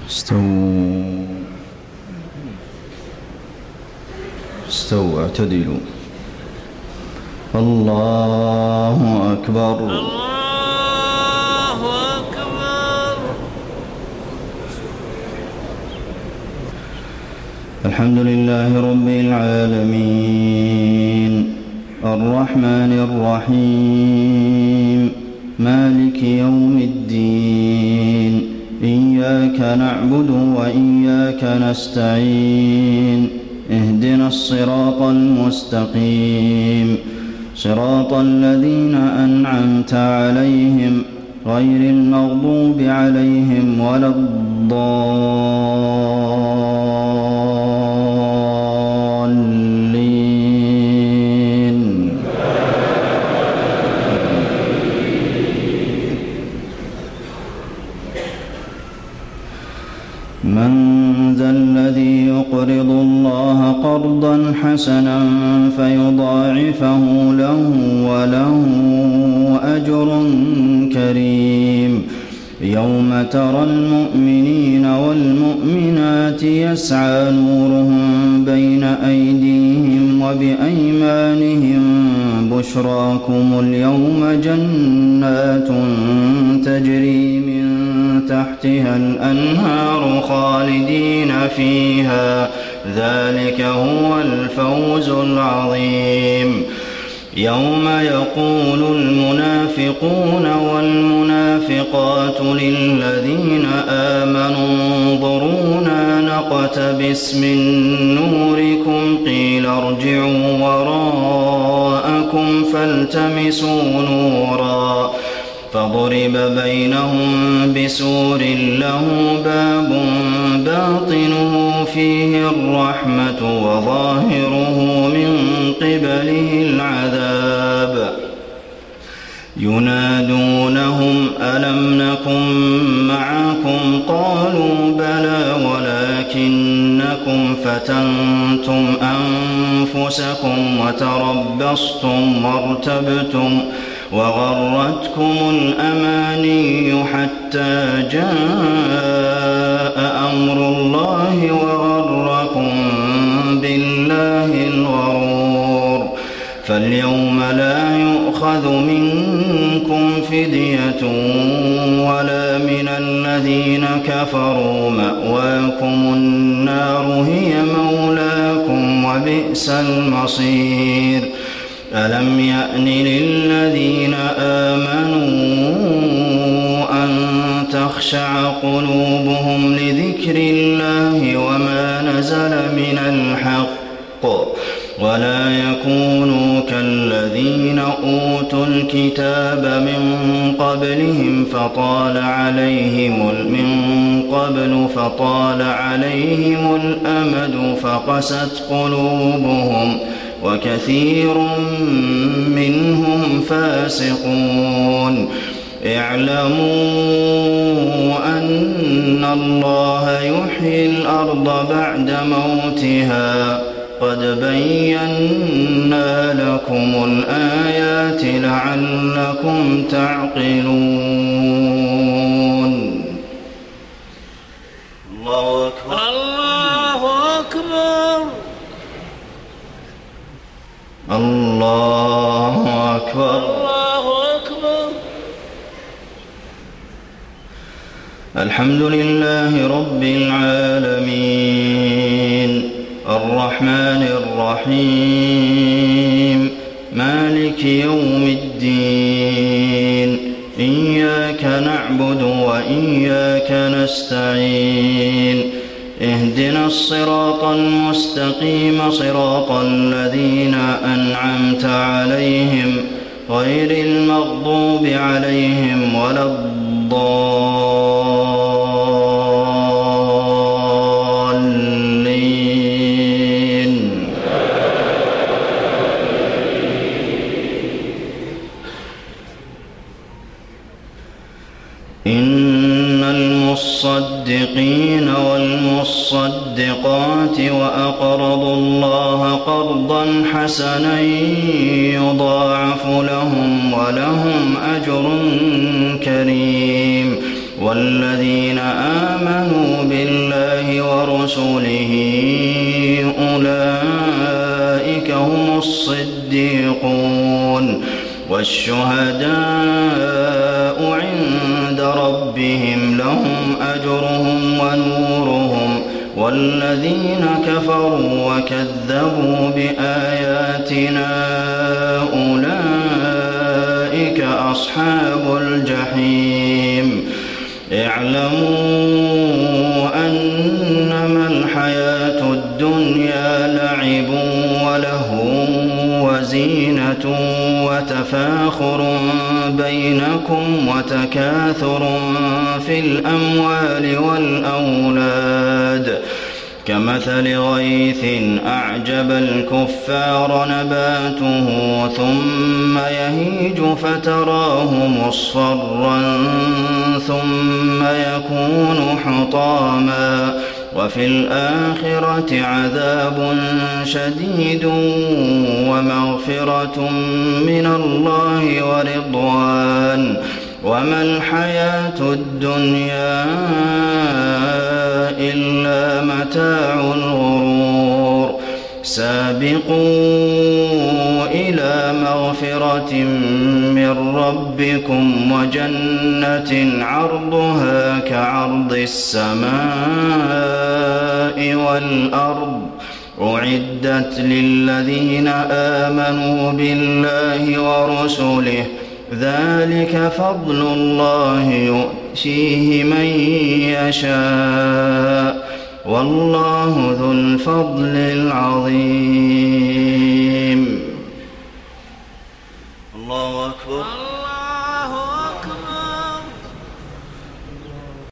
استووا اعتدلوا. الله أكبر. الله أكبر. الحمد لله رب العالمين الرحمن الرحيم مالك يوم الدين إياك نعبد وإياك نستعين اهدنا الصراط المستقيم صراط الذين أنعمت عليهم غير المغضوب عليهم ولا الضالين. من ذا الذي يقرض الله قرضا حسنا فيضاعفه له وله أجر كريم. يوم ترى المؤمنين والمؤمنات يسعى نورهم بين أيديهم وبأيمانهم بشراكم اليوم جنات تجري من تحتها الأنهار خالدين فيها ذلك هو الفوز العظيم. يوم يقول المنافقون والمنافقات للذين آمنوا انظرونا نقتبس من نوركم قيل ارجعوا وراءكم فالتمسوا نورا فضرب بينهم بسور له باب باطنه فيه الرحمة وظاهره من قبله العذاب. ينادونهم ألم نكن معكم قالوا بلى ولكنكم فتنتم أنفسكم وتربصتم وارتبتم وغرتكم الأماني حتى جاء أمر الله وغركم بالله الغرور. فاليوم لا يؤخذ منكم فدية ولا من الذين كفروا مأواكم النار هي مولاكم وبئس المصير. ألم يأن للذين آمنوا أن تخشع قلوبهم لذكر الله وما نزل من الحق ولا يكونوا كالذين أوتوا الكتاب من قبلهم فطال عليهم الأمد فقست قلوبهم وكثير منهم فاسقون. اعلموا أن الله يحيي الأرض بعد موتها قد بينا لكم الآيات لعلكم تعقلون. الله أكبر. الله أكبر. الله أكبر. الله أكبر. الحمد لله رب العالمين الرحمن الرحيم مالك يوم الدين إياك نعبد وإياك نستعين اهدنا الصراط المستقيم صراط الذين أنعمت عليهم غير المغضوب عليهم ولا الضالين. إن المصدقين والمصدقات وأقرضوا الله قرضا حسنا يضاعف لهم ولهم أجر كريم. والذين آمنوا ورسله أولئك هم الصديقون والشهداء عند ربهم لهم أجرهم ونورهم والذين كفروا وكذبوا بآياتنا أولئك أصحاب الجحيم اعلموا أنما الحياة الدنيا لعب ولهو وزينة وتفاخر بينكم وتكاثر في الأموال والأولاد كمثل غيث أعجب الكفار نباته ثم يهيج فتراه مصفرا ثم يكون حطاما وفي الآخرة عذاب شديد ومغفرة من الله ورضوان وما الحياة الدنيا إلا متاع الغرور سابقوا إلى مغفرة من ربكم وجنة عرضها كعرض السماء والأرض أعدت للذين آمنوا بالله ورسله ذلك فضل الله يؤتيه من يشاء والله ذو الفضل العظيم. الله أكبر.